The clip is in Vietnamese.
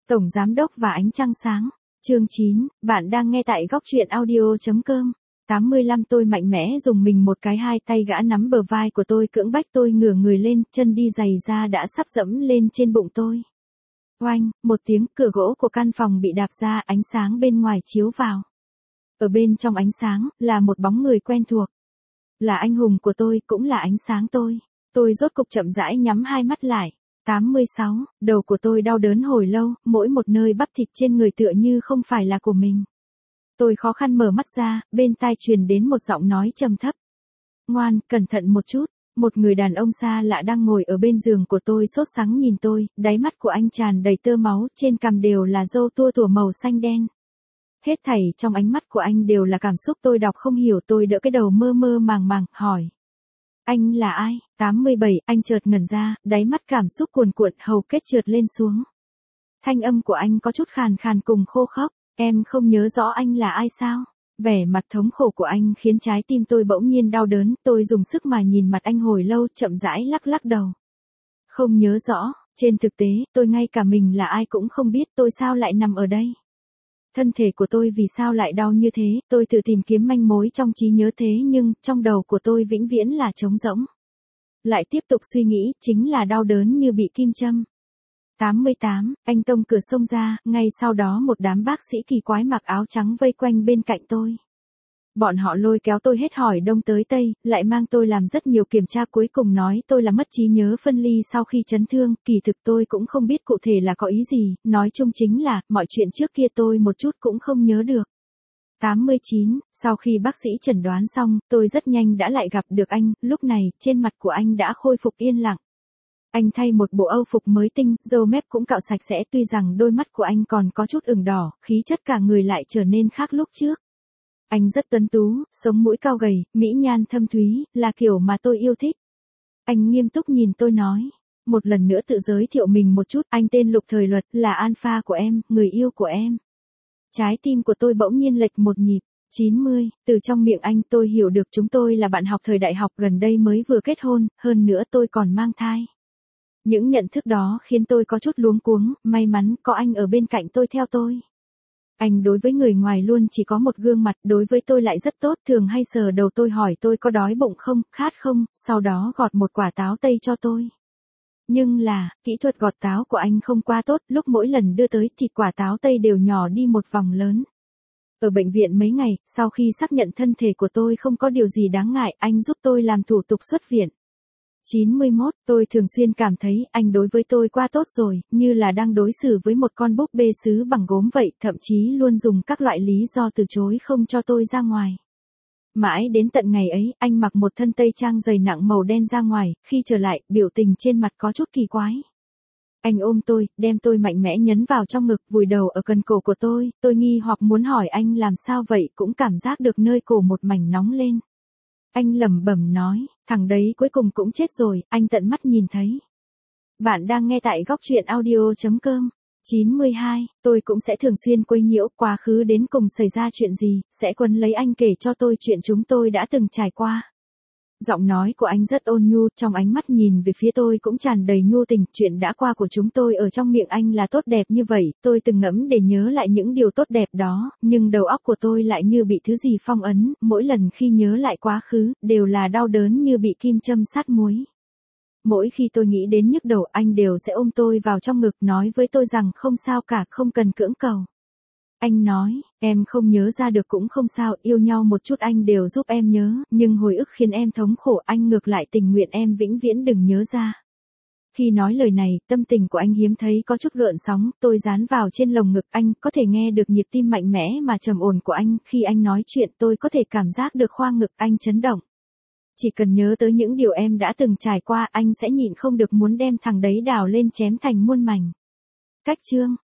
Tổng Giám đốc và ánh trăng sáng. Chương 9, bạn đang nghe tại góc truyện audio.com. 85 Tôi mạnh mẽ dùng mình một cái, hai tay gã nắm bờ vai của tôi cưỡng bách tôi ngửa người lên, chân đi giày da đã sắp dẫm lên trên bụng tôi. Oanh, một tiếng, cửa gỗ của căn phòng bị đạp ra, ánh sáng bên ngoài chiếu vào. Ở bên trong ánh sáng, là một bóng người quen thuộc. Là anh hùng của tôi, cũng là ánh sáng tôi. Tôi rốt cục chậm rãi nhắm hai mắt lại. 86, đầu của tôi đau đớn hồi lâu, mỗi một nơi bắp thịt trên người tựa như không phải là của mình. Tôi khó khăn mở mắt ra, bên tai truyền đến một giọng nói trầm thấp. Ngoan, cẩn thận một chút. Một người đàn ông xa lạ đang ngồi ở bên giường của tôi sốt sắng nhìn tôi, đáy mắt của anh tràn đầy tơ máu, trên cằm đều là râu tua tủa màu xanh đen. Hết thảy trong ánh mắt của anh đều là cảm xúc tôi đọc không hiểu. Tôi đỡ cái đầu mơ mơ màng màng, hỏi. Anh là ai? 87, anh chợt ngẩn ra, đáy mắt cảm xúc cuồn cuộn, hầu kết trượt lên xuống. Thanh âm của anh có chút khàn khàn cùng khô khốc. Em không nhớ rõ anh là ai sao? Vẻ mặt thống khổ của anh khiến trái tim tôi bỗng nhiên đau đớn. Tôi dùng sức mà nhìn mặt anh hồi lâu, chậm rãi lắc lắc đầu. Không nhớ rõ, trên thực tế, tôi ngay cả mình là ai cũng không biết. Tôi sao lại nằm ở đây? Thân thể của tôi vì sao lại đau như thế? Tôi tự tìm kiếm manh mối trong trí nhớ, thế nhưng, trong đầu của tôi vĩnh viễn là trống rỗng. Lại tiếp tục suy nghĩ, chính là đau đớn như bị kim châm. 88, anh tông cửa xông ra, ngay sau đó một đám bác sĩ kỳ quái mặc áo trắng vây quanh bên cạnh tôi. Bọn họ lôi kéo tôi hết hỏi đông tới tây, lại mang tôi làm rất nhiều kiểm tra, cuối cùng nói tôi là mất trí nhớ phân ly sau khi chấn thương. Kỳ thực tôi cũng không biết cụ thể là có ý gì, nói chung chính là, mọi chuyện trước kia tôi một chút cũng không nhớ được. 89, sau khi bác sĩ chẩn đoán xong, tôi rất nhanh đã lại gặp được anh, lúc này, trên mặt của anh đã khôi phục yên lặng. Anh thay một bộ âu phục mới tinh, râu mép cũng cạo sạch sẽ, tuy rằng đôi mắt của anh còn có chút ửng đỏ, khí chất cả người lại trở nên khác lúc trước. Anh rất tuấn tú, sống mũi cao gầy, mỹ nhan thâm thúy, là kiểu mà tôi yêu thích. Anh nghiêm túc nhìn tôi nói. Một lần nữa tự giới thiệu mình một chút, anh tên Lục Thời Luật, là alpha của em, người yêu của em. Trái tim của tôi bỗng nhiên lệch một nhịp. 90, từ trong miệng anh tôi hiểu được chúng tôi là bạn học thời đại học, gần đây mới vừa kết hôn, hơn nữa tôi còn mang thai. Những nhận thức đó khiến tôi có chút luống cuống, may mắn có anh ở bên cạnh tôi theo tôi. Anh đối với người ngoài luôn chỉ có một gương mặt, đối với tôi lại rất tốt, thường hay sờ đầu tôi, hỏi tôi có đói bụng không, khát không, sau đó gọt một quả táo tây cho tôi. Nhưng là, kỹ thuật gọt táo của anh không quá tốt, lúc mỗi lần đưa tới thì quả táo tây đều nhỏ đi một vòng lớn. Ở bệnh viện mấy ngày, sau khi xác nhận thân thể của tôi không có điều gì đáng ngại, anh giúp tôi làm thủ tục xuất viện. 91, tôi thường xuyên cảm thấy anh đối với tôi quá tốt rồi, như là đang đối xử với một con búp bê sứ bằng gốm vậy, thậm chí luôn dùng các loại lý do từ chối không cho tôi ra ngoài. Mãi đến tận ngày ấy, anh mặc một thân tây trang dày nặng màu đen ra ngoài, khi trở lại, biểu tình trên mặt có chút kỳ quái. Anh ôm tôi, đem tôi mạnh mẽ nhấn vào trong ngực, vùi đầu ở cần cổ của tôi nghi hoặc muốn hỏi anh làm sao vậy, cũng cảm giác được nơi cổ một mảnh nóng lên. Anh lẩm bẩm nói, thằng đấy cuối cùng cũng chết rồi, anh tận mắt nhìn thấy. Bạn đang nghe tại góc truyện audio.com. 92, tôi cũng sẽ thường xuyên quấy nhiễu, quá khứ đến cùng xảy ra chuyện gì, sẽ quấn lấy anh kể cho tôi chuyện chúng tôi đã từng trải qua. Giọng nói của anh rất ôn nhu, trong ánh mắt nhìn về phía tôi cũng tràn đầy nhu tình, chuyện đã qua của chúng tôi ở trong miệng anh là tốt đẹp như vậy, tôi từng ngẫm để nhớ lại những điều tốt đẹp đó, nhưng đầu óc của tôi lại như bị thứ gì phong ấn, mỗi lần khi nhớ lại quá khứ, đều là đau đớn như bị kim châm sát muối. Mỗi khi tôi nghĩ đến nhức đầu, anh đều sẽ ôm tôi vào trong ngực, nói với tôi rằng không sao cả, không cần cưỡng cầu. Anh nói, em không nhớ ra được cũng không sao, yêu nhau một chút anh đều giúp em nhớ, nhưng hồi ức khiến em thống khổ, anh ngược lại tình nguyện em vĩnh viễn đừng nhớ ra. Khi nói lời này, tâm tình của anh hiếm thấy có chút gợn sóng, tôi dán vào trên lồng ngực anh, có thể nghe được nhịp tim mạnh mẽ mà trầm ổn của anh, khi anh nói chuyện tôi có thể cảm giác được khoang ngực anh chấn động. Chỉ cần nhớ tới những điều em đã từng trải qua, anh sẽ nhịn không được muốn đem thằng đấy đào lên chém thành muôn mảnh. Cách chương